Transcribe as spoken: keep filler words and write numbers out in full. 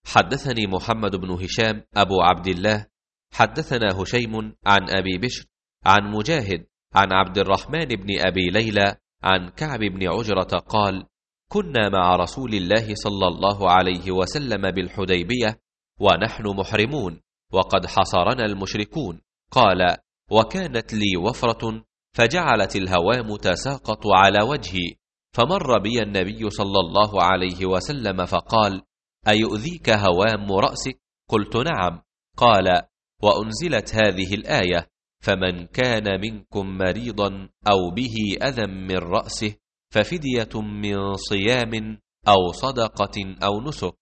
حدثني محمد بن هشام أبو عبد الله حدثنا هشيم عن أبي بشر عن مجاهد عن عبد الرحمن بن أبي ليلى عن كعب بن عجرة قال: كنا مع رسول الله صلى الله عليه وسلم بالحديبية ونحن محرمون وقد حصرنا المشركون. قال: وكانت لي وفرة فجعلت الهوام تساقط على وجهي، فمر بي النبي صلى الله عليه وسلم فقال: أيؤذيك هوام رأسك؟ قلت: نعم. قال: وأنزلت هذه الآية: فمن كان منكم مريضا أو به أذى من رأسه ففدية من صيام أو صدقة أو نسك.